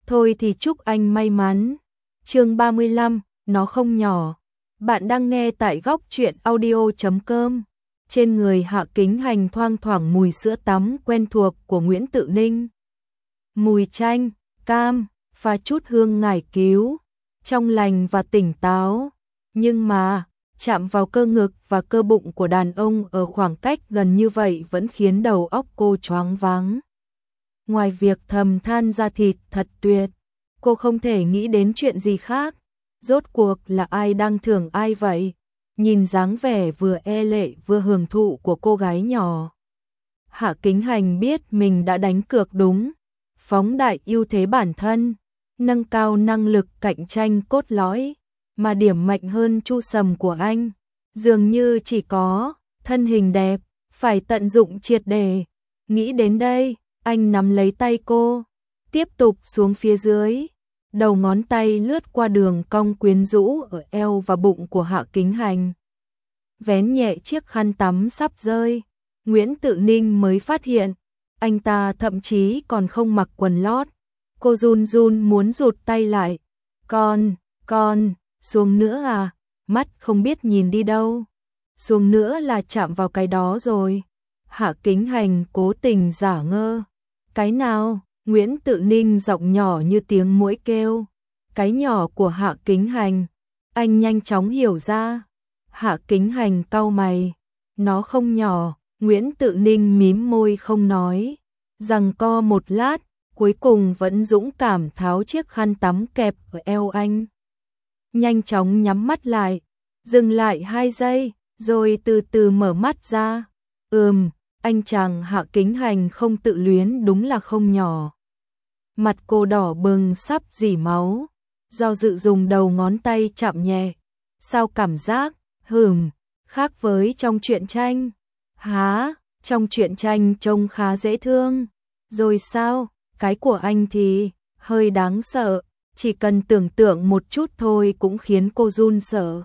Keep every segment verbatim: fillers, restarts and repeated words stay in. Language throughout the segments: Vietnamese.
Thôi thì chúc anh may mắn. Chương ba mươi lăm, nó không nhỏ. Bạn đang nghe tại góc truyện audio chấm com. Trên người Hạ Kính Hành thoang thoảng mùi sữa tắm quen thuộc của Nguyễn Tự Ninh. Mùi chanh, cam, pha chút hương ngải cứu, trong lành và tỉnh táo. Nhưng mà, chạm vào cơ ngực và cơ bụng của đàn ông ở khoảng cách gần như vậy vẫn khiến đầu óc cô choáng váng. Ngoài việc thầm than da thịt thật tuyệt, cô không thể nghĩ đến chuyện gì khác. Rốt cuộc là ai đang thưởng ai vậy? Nhìn dáng vẻ vừa e lệ vừa hưởng thụ của cô gái nhỏ, Hạ Kính Hành biết mình đã đánh cược đúng, phóng đại ưu thế bản thân, nâng cao năng lực cạnh tranh cốt lõi, mà điểm mạnh hơn Chu Sầm của anh dường như chỉ có thân hình đẹp, phải tận dụng triệt để. Nghĩ đến đây, anh nắm lấy tay cô, tiếp tục xuống phía dưới. Đầu ngón tay lướt qua đường cong quyến rũ ở eo và bụng của Hạ Kính Hành, vén nhẹ chiếc khăn tắm sắp rơi. Nguyễn Tự Ninh mới phát hiện, anh ta thậm chí còn không mặc quần lót. Cô run run muốn rụt tay lại. Con, con, xuống nữa à? Mắt không biết nhìn đi đâu. Xuống nữa là chạm vào cái đó rồi. Hạ Kính Hành cố tình giả ngơ. Cái nào? Nguyễn Tự Ninh giọng nhỏ như tiếng muỗi kêu. Cái nhỏ của Hạ Kính Hành. Anh nhanh chóng hiểu ra. Hạ Kính Hành cau mày. Nó không nhỏ. Nguyễn Tự Ninh mím môi không nói. Giằng co một lát, cuối cùng vẫn dũng cảm tháo chiếc khăn tắm kẹp ở eo anh. Nhanh chóng nhắm mắt lại, dừng lại hai giây, rồi từ từ mở mắt ra. Ừm, anh chàng Hạ Kính Hành không tự luyến đúng là không nhỏ. Mặt cô đỏ bừng sắp rỉ máu, do dự dùng đầu ngón tay chạm nhẹ. Sao cảm giác, hừm, khác với trong truyện tranh? Hả, trong truyện tranh trông khá dễ thương. Rồi sao, cái của anh thì hơi đáng sợ, chỉ cần tưởng tượng một chút thôi cũng khiến cô run sợ.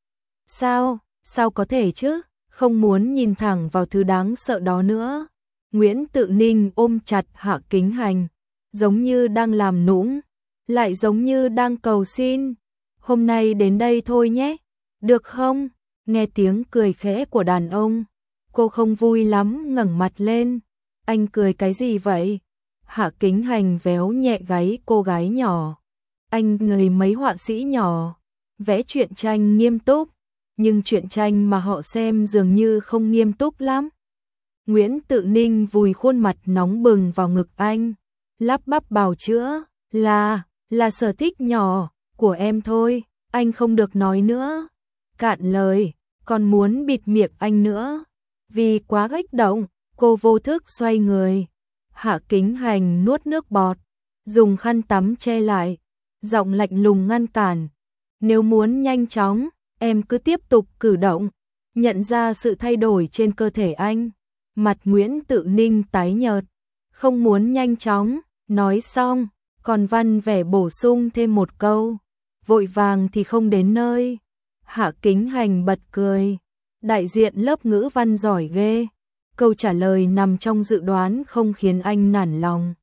Sao, sao có thể chứ, không muốn nhìn thẳng vào thứ đáng sợ đó nữa. Nguyễn Tự Ninh ôm chặt Hạ Kính Hành, giống như đang làm nũng, lại giống như đang cầu xin. Hôm nay đến đây thôi nhé, được không? Nghe tiếng cười khẽ của đàn ông, cô không vui lắm ngẩng mặt lên. Anh cười cái gì vậy? Hạ Kính Hành véo nhẹ gáy cô gái nhỏ. Anh người mấy họa sĩ nhỏ, vẽ truyện tranh nghiêm túc, nhưng truyện tranh mà họ xem dường như không nghiêm túc lắm. Nguyễn Tự Ninh vùi khuôn mặt nóng bừng vào ngực anh, lắp bắp bào chữa, là, là sở thích nhỏ của em thôi, anh không được nói nữa. Cạn lời, còn muốn bịt miệng anh nữa. Vì quá kích động, cô vô thức xoay người. Hạ Kính Hành nuốt nước bọt, dùng khăn tắm che lại, giọng lạnh lùng ngăn cản. Nếu muốn nhanh chóng, em cứ tiếp tục cử động. Nhận ra sự thay đổi trên cơ thể anh, mặt Nguyễn Tự Ninh tái nhợt. Không muốn nhanh chóng, nói xong, còn văn vẻ bổ sung thêm một câu. Vội vàng thì không đến nơi. Hạ Kính Hành bật cười. Đại diện lớp ngữ văn giỏi ghê. Câu trả lời nằm trong dự đoán không khiến anh nản lòng.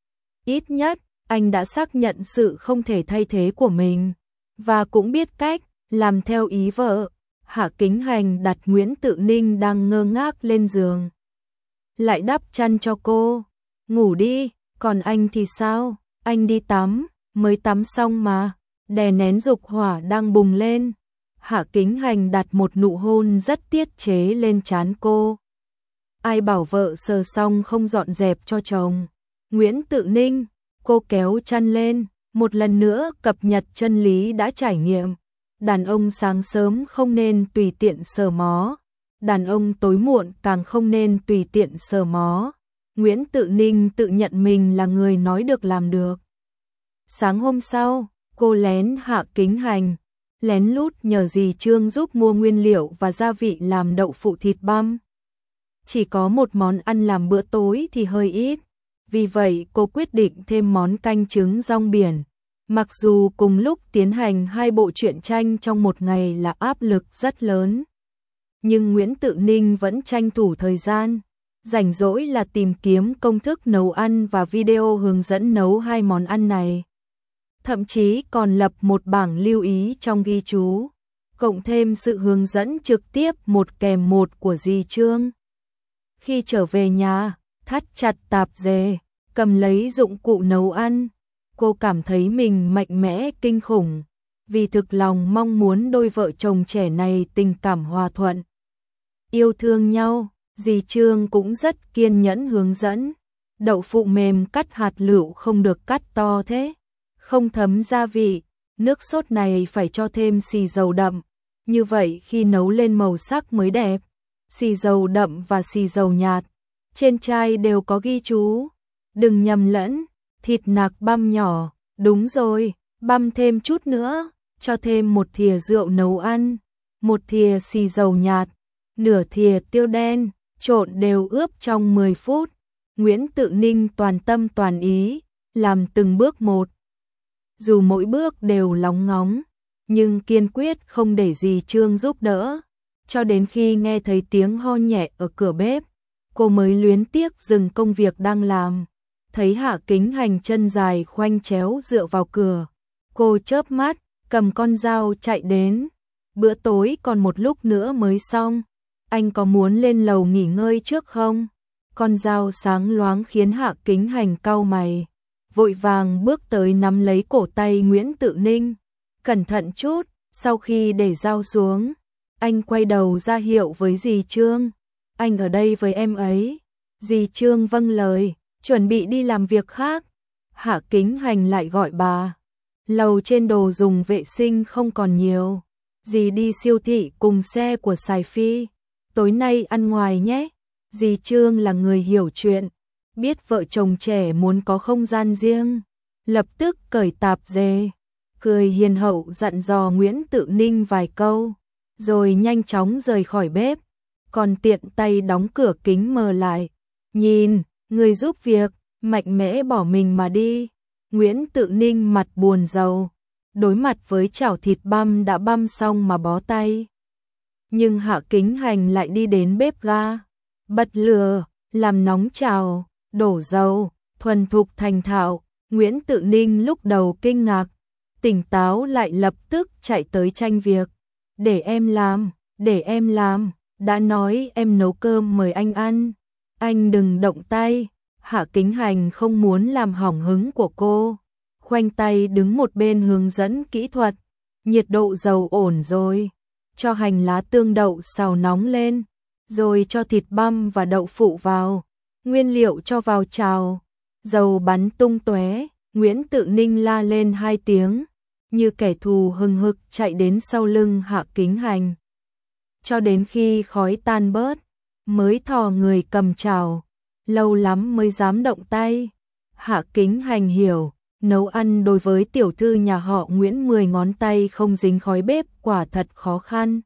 Ít nhất, anh đã xác nhận sự không thể thay thế của mình, và cũng biết cách làm theo ý vợ. Hạ Kính Hành đặt Nguyễn Tự Ninh đang ngơ ngác lên giường, lại đắp chăn cho cô. Ngủ đi, còn anh thì sao? Anh đi tắm, mới tắm xong mà. Đè nén dục hỏa đang bùng lên, Hạ Kính Hành đặt một nụ hôn rất tiết chế lên trán cô. Ai bảo vợ sờ xong không dọn dẹp cho chồng? Nguyễn Tự Ninh, cô kéo chăn lên, một lần nữa cập nhật chân lý đã trải nghiệm. Đàn ông sáng sớm không nên tùy tiện sờ mó, đàn ông tối muộn càng không nên tùy tiện sờ mó. Nguyễn Tự Ninh tự nhận mình là người nói được làm được. Sáng hôm sau, cô lén Hạ Kính Hành, lén lút nhờ dì Trương giúp mua nguyên liệu và gia vị làm đậu phụ thịt băm. Chỉ có một món ăn làm bữa tối thì hơi ít, vì vậy cô quyết định thêm món canh trứng rong biển. Mặc dù cùng lúc tiến hành hai bộ truyện tranh trong một ngày là áp lực rất lớn, nhưng Nguyễn Tự Ninh vẫn tranh thủ thời gian, rảnh rỗi là tìm kiếm công thức nấu ăn và video hướng dẫn nấu hai món ăn này. thậm chí còn lập một bảng lưu ý trong ghi chú, cộng thêm sự hướng dẫn trực tiếp một kèm một của dì Trương. Khi trở về nhà, thắt chặt tạp dề, cầm lấy dụng cụ nấu ăn, cô cảm thấy mình mạnh mẽ kinh khủng, vì thực lòng mong muốn đôi vợ chồng trẻ này tình cảm hòa thuận, yêu thương nhau. Dì Trương cũng rất kiên nhẫn hướng dẫn. Đậu phụ mềm cắt hạt lựu không được cắt to thế, không thấm gia vị, nước sốt này phải cho thêm xì dầu đậm, như vậy khi nấu lên màu sắc mới đẹp. Xì dầu đậm và xì dầu nhạt, trên chai đều có ghi chú, đừng nhầm lẫn. Thịt nạc băm nhỏ, đúng rồi, băm thêm chút nữa, cho thêm một thìa rượu nấu ăn, một thìa xì dầu nhạt, nửa thìa tiêu đen, trộn đều ướp trong mười phút. Nguyễn Tự Ninh toàn tâm toàn ý, làm từng bước một. Dù mỗi bước đều lóng ngóng, nhưng kiên quyết không để dì Trương giúp đỡ. Cho đến khi nghe thấy tiếng ho nhẹ ở cửa bếp, cô mới luyến tiếc dừng công việc đang làm. Thấy Hạ Kính Hành chân dài khoanh chéo dựa vào cửa, cô chớp mắt, cầm con dao chạy đến. Bữa tối còn một lúc nữa mới xong, anh có muốn lên lầu nghỉ ngơi trước không? Con dao sáng loáng khiến Hạ Kính Hành cau mày, vội vàng bước tới nắm lấy cổ tay Nguyễn Tự Ninh. Cẩn thận chút. Sau khi để dao xuống, anh quay đầu ra hiệu với dì Trương, anh ở đây với em ấy. Dì Trương vâng lời, chuẩn bị đi làm việc khác. Hạ Kính Hành lại gọi bà, lầu trên đồ dùng vệ sinh không còn nhiều, dì đi siêu thị cùng xe của Sài Phi, tối nay ăn ngoài nhé. Dì Trương là người hiểu chuyện, biết vợ chồng trẻ muốn có không gian riêng, lập tức cởi tạp dề, cười hiền hậu dặn dò Nguyễn Tự Ninh vài câu, rồi nhanh chóng rời khỏi bếp, còn tiện tay đóng cửa kính mờ lại. Nhìn, người giúp việc, mạnh mẽ bỏ mình mà đi. Nguyễn Tự Ninh mặt buồn rầu, đối mặt với chảo thịt băm đã băm xong mà bó tay. Nhưng Hạ Kính Hành lại đi đến bếp ga, bật lửa, làm nóng chảo, đổ dầu, thuần thục thành thạo. Nguyễn Tự Ninh lúc đầu kinh ngạc, tỉnh táo lại lập tức chạy tới tranh việc. Để em làm, để em làm, đã nói em nấu cơm mời anh ăn, anh đừng động tay. Hạ Kính Hành không muốn làm hỏng hứng của cô, khoanh tay đứng một bên hướng dẫn kỹ thuật. Nhiệt độ dầu ổn rồi, cho hành lá tương đậu xào nóng lên, rồi cho thịt băm và đậu phụ vào, nguyên liệu cho vào chảo, dầu bắn tung tóe. Nguyễn Tự Ninh la lên hai tiếng, như kẻ thù hừng hực chạy đến sau lưng Hạ Kính Hành. Cho đến khi khói tan bớt, mới thò người cầm chảo, lâu lắm mới dám động tay. Hạ Kính Hành hiểu, nấu ăn đối với tiểu thư nhà họ Nguyễn mười ngón tay không dính khói bếp quả thật khó khăn.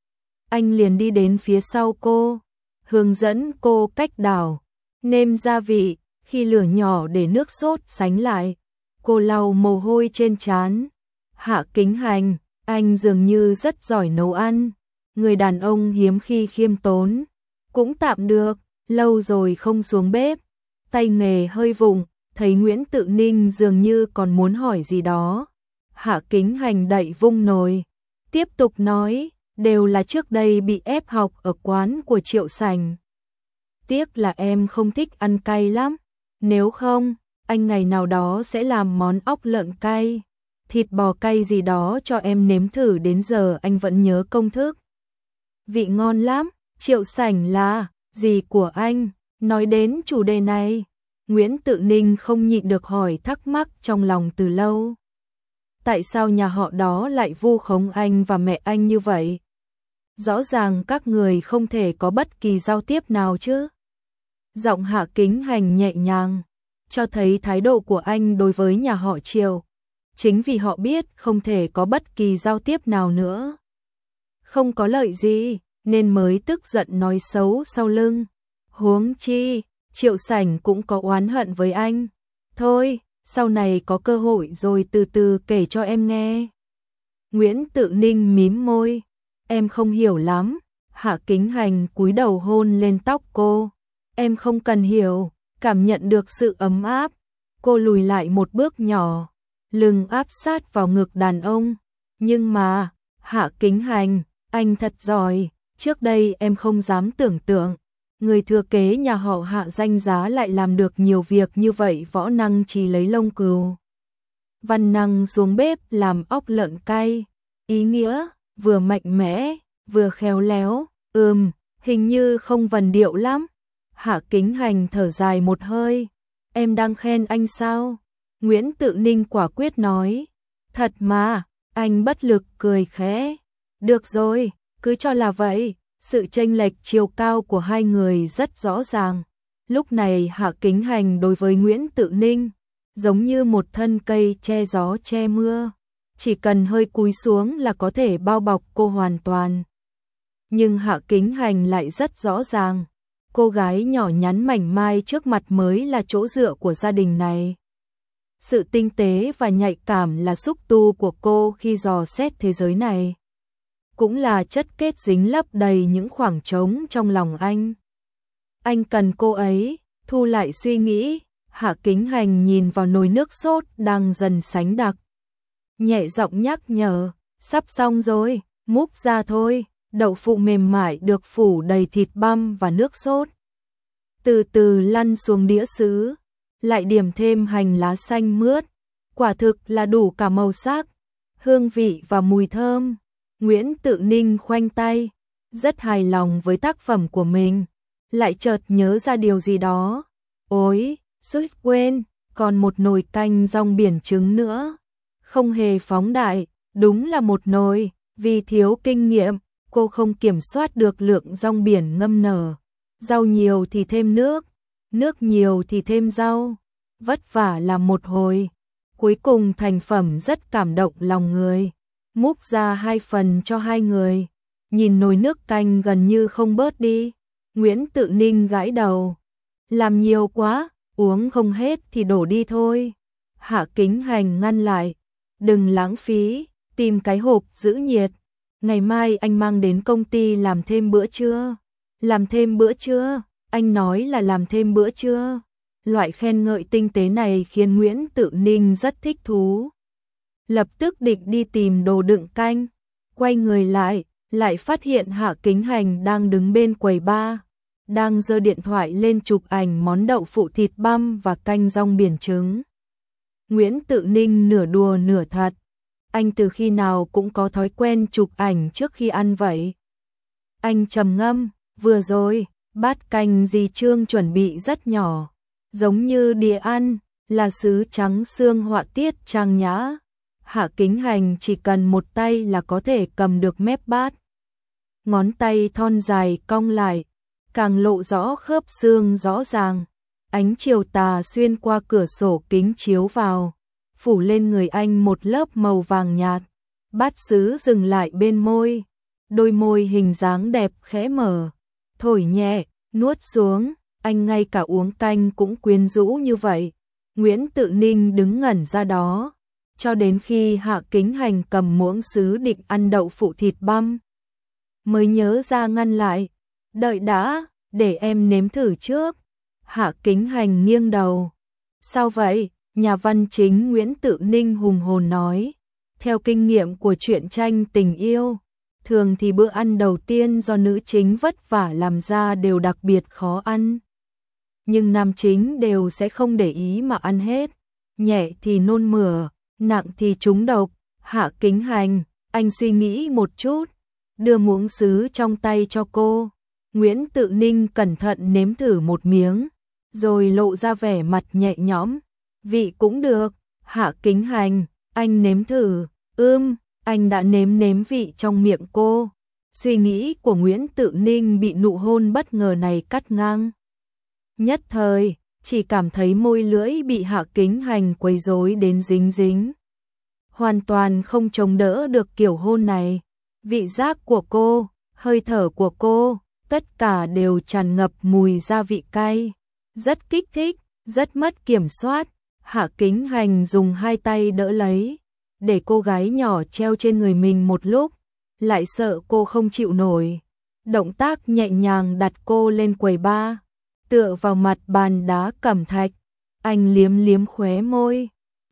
Anh liền đi đến phía sau cô, hướng dẫn cô cách đảo, nêm gia vị, khi lửa nhỏ để nước sốt sánh lại. Cô lau mồ hôi trên trán. Hạ Kính Hành, anh dường như rất giỏi nấu ăn, người đàn ông hiếm khi khiêm tốn, cũng tạm được, lâu rồi không xuống bếp, tay nghề hơi vụng. Thấy Nguyễn Tự Ninh dường như còn muốn hỏi gì đó, Hạ Kính Hành đậy vung nồi, tiếp tục nói, đều là trước đây bị ép học ở quán của Triệu Sành. Tiếc là em không thích ăn cay lắm, nếu không, anh ngày nào đó sẽ làm món óc lợn cay, thịt bò cay gì đó cho em nếm thử, đến giờ anh vẫn nhớ công thức. Vị ngon lắm. Triệu Sành là gì của anh? Nói đến chủ đề này, Nguyễn Tự Ninh không nhịn được hỏi thắc mắc trong lòng từ lâu. Tại sao nhà họ đó lại vu khống anh và mẹ anh như vậy? Rõ ràng các người không thể có bất kỳ giao tiếp nào chứ. Giọng Hạ Kính Hành nhẹ nhàng, cho thấy thái độ của anh đối với nhà họ Triệu. Chính vì họ biết không thể có bất kỳ giao tiếp nào nữa, không có lợi gì, nên mới tức giận nói xấu sau lưng. Huống chi, Triệu Sành cũng có oán hận với anh. Thôi, sau này có cơ hội rồi từ từ kể cho em nghe. Nguyễn Tự Ninh mím môi, em không hiểu lắm. Hạ Kính Hành cúi đầu hôn lên tóc cô. Em không cần hiểu, cảm nhận được sự ấm áp. Cô lùi lại một bước nhỏ, lưng áp sát vào ngực đàn ông. Nhưng mà, Hạ Kính Hành, anh thật giỏi, trước đây em không dám tưởng tượng. Người thừa kế nhà họ Hạ danh giá lại làm được nhiều việc như vậy, võ năng chỉ lấy lông cừu. Văn năng xuống bếp làm ốc lợn cay, ý nghĩa, vừa mạnh mẽ, vừa khéo léo, ừm, hình như không vần điệu lắm. Hạ Kính Hành thở dài một hơi, em đang khen anh sao? Nguyễn Tự Ninh quả quyết nói, thật mà, anh bất lực cười khẽ, được rồi, cứ cho là vậy. Sự chênh lệch chiều cao của hai người rất rõ ràng. Lúc này Hạ Kính Hành đối với Nguyễn Tự Ninh giống như một thân cây che gió che mưa, chỉ cần hơi cúi xuống là có thể bao bọc cô hoàn toàn. Nhưng Hạ Kính Hành lại rất rõ ràng, cô gái nhỏ nhắn mảnh mai trước mặt mới là chỗ dựa của gia đình này. Sự tinh tế và nhạy cảm là xúc tu của cô khi dò xét thế giới này, cũng là chất kết dính lấp đầy những khoảng trống trong lòng anh. Anh cần cô ấy. Thu lại suy nghĩ, Hạ Kính Hành nhìn vào nồi nước sốt đang dần sánh đặc, nhẹ giọng nhắc nhở, sắp xong rồi, múc ra thôi. Đậu phụ mềm mại được phủ đầy thịt băm và nước sốt, từ từ lăn xuống đĩa sứ, lại điểm thêm hành lá xanh mướt, quả thực là đủ cả màu sắc, hương vị và mùi thơm. Nguyễn Tự Ninh khoanh tay, rất hài lòng với tác phẩm của mình, lại chợt nhớ ra điều gì đó. Ôi, suýt quên, còn một nồi canh rong biển trứng nữa, không hề phóng đại, đúng là một nồi. Vì thiếu kinh nghiệm, cô không kiểm soát được lượng rong biển ngâm nở, rau nhiều thì thêm nước, nước nhiều thì thêm rau, vất vả làm một hồi, cuối cùng thành phẩm rất cảm động lòng người. Múc ra hai phần cho hai người, nhìn nồi nước canh gần như không bớt đi. Nguyễn Tự Ninh gãi đầu, làm nhiều quá, uống không hết thì đổ đi thôi. Hạ Kính Hành ngăn lại, đừng lãng phí, tìm cái hộp giữ nhiệt, ngày mai anh mang đến công ty làm thêm bữa trưa. Làm thêm bữa trưa, anh nói là làm thêm bữa trưa. Loại khen ngợi tinh tế này khiến Nguyễn Tự Ninh rất thích thú. Lập tức định đi tìm đồ đựng canh, quay người lại, lại phát hiện Hạ Kính Hành đang đứng bên quầy bar, đang giơ điện thoại lên chụp ảnh món đậu phụ thịt băm và canh rong biển trứng. Nguyễn Tự Ninh nửa đùa nửa thật, anh từ khi nào cũng có thói quen chụp ảnh trước khi ăn vậy. Anh trầm ngâm, vừa rồi, bát canh dì Trương chuẩn bị rất nhỏ, giống như đĩa ăn, là sứ trắng xương họa tiết trang nhã. Hạ Kính Hành chỉ cần một tay là có thể cầm được mép bát. Ngón tay thon dài cong lại, càng lộ rõ khớp xương rõ ràng. Ánh chiều tà xuyên qua cửa sổ kính chiếu vào, phủ lên người anh một lớp màu vàng nhạt. Bát sứ dừng lại bên môi, đôi môi hình dáng đẹp khẽ mở, thổi nhẹ, nuốt xuống, anh ngay cả uống canh cũng quyến rũ như vậy. Nguyễn Tự Ninh đứng ngẩn ra đó, cho đến khi Hạ Kính Hành cầm muỗng sứ định ăn đậu phụ thịt băm, mới nhớ ra ngăn lại, đợi đã, để em nếm thử trước. Hạ Kính Hành nghiêng đầu, sao vậy? Nhà văn chính Nguyễn Tự Ninh hùng hồn nói, theo kinh nghiệm của truyện tranh tình yêu, thường thì bữa ăn đầu tiên do nữ chính vất vả làm ra đều đặc biệt khó ăn. Nhưng nam chính đều sẽ không để ý mà ăn hết, nhẹ thì nôn mửa, nặng thì trúng độc. Hạ Kính Hành, anh suy nghĩ một chút, đưa muỗng sứ trong tay cho cô. Nguyễn Tự Ninh cẩn thận nếm thử một miếng, rồi lộ ra vẻ mặt nhẹ nhõm, vị cũng được. Hạ Kính Hành, anh nếm thử. Ưm, anh đã nếm nếm vị trong miệng cô. Suy nghĩ của Nguyễn Tự Ninh bị nụ hôn bất ngờ này cắt ngang. Nhất thời, chỉ cảm thấy môi lưỡi bị Hạ Kính Hành quấy rối đến dính dính. Hoàn toàn không chống đỡ được kiểu hôn này. Vị giác của cô, hơi thở của cô, tất cả đều tràn ngập mùi gia vị cay. Rất kích thích, rất mất kiểm soát. Hạ Kính Hành dùng hai tay đỡ lấy, để cô gái nhỏ treo trên người mình một lúc, lại sợ cô không chịu nổi. Động tác nhẹ nhàng đặt cô lên quầy bar, tựa vào mặt bàn đá cẩm thạch. Anh liếm liếm khóe môi,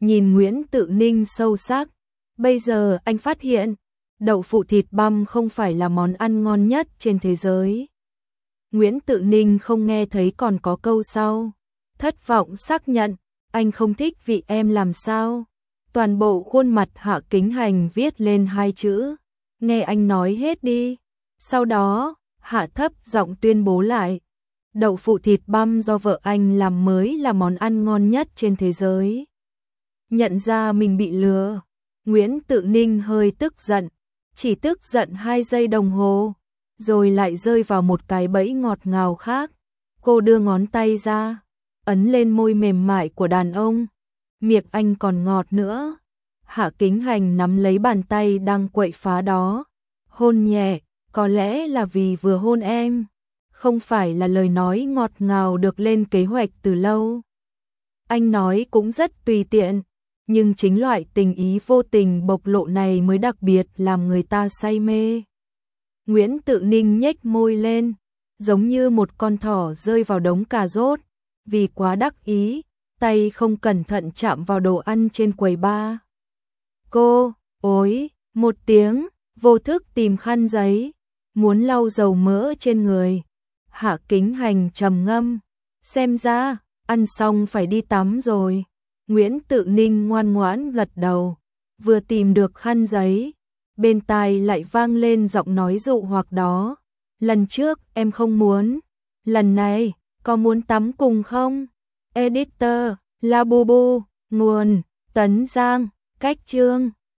nhìn Nguyễn Tự Ninh sâu sắc. Bây giờ anh phát hiện, đậu phụ thịt băm không phải là món ăn ngon nhất trên thế giới. Nguyễn Tự Ninh không nghe thấy còn có câu sau. Thất vọng xác nhận, anh không thích vị em làm sao. Toàn bộ khuôn mặt Hạ Kính Hành viết lên hai chữ. Nghe anh nói hết đi. Sau đó, hạ thấp giọng tuyên bố lại. Đậu phụ thịt băm do vợ anh làm mới là món ăn ngon nhất trên thế giới. Nhận ra mình bị lừa, Nguyễn Tự Ninh hơi tức giận. Chỉ tức giận hai giây đồng hồ, rồi lại rơi vào một cái bẫy ngọt ngào khác. Cô đưa ngón tay ra, ấn lên môi mềm mại của đàn ông. Miệng anh còn ngọt nữa. Hạ Kính Hành nắm lấy bàn tay đang quậy phá đó. Hôn nhẹ, có lẽ là vì vừa hôn em. Không phải là lời nói ngọt ngào được lên kế hoạch từ lâu. Anh nói cũng rất tùy tiện, nhưng chính loại tình ý vô tình bộc lộ này mới đặc biệt làm người ta say mê. Nguyễn Tự Ninh nhếch môi lên, giống như một con thỏ rơi vào đống cà rốt, vì quá đắc ý, tay không cẩn thận chạm vào đồ ăn trên quầy bar. Cô, ối, một tiếng, vô thức tìm khăn giấy, muốn lau dầu mỡ trên người. Hạ Kính Hành trầm ngâm, xem ra, ăn xong phải đi tắm rồi. Nguyễn Tự Ninh ngoan ngoãn gật đầu, vừa tìm được khăn giấy, bên tai lại vang lên giọng nói dụ hoặc đó. Lần trước em không muốn, lần này, có muốn tắm cùng không? Editor, Labubu, nguồn, Tấn Giang, cách chương.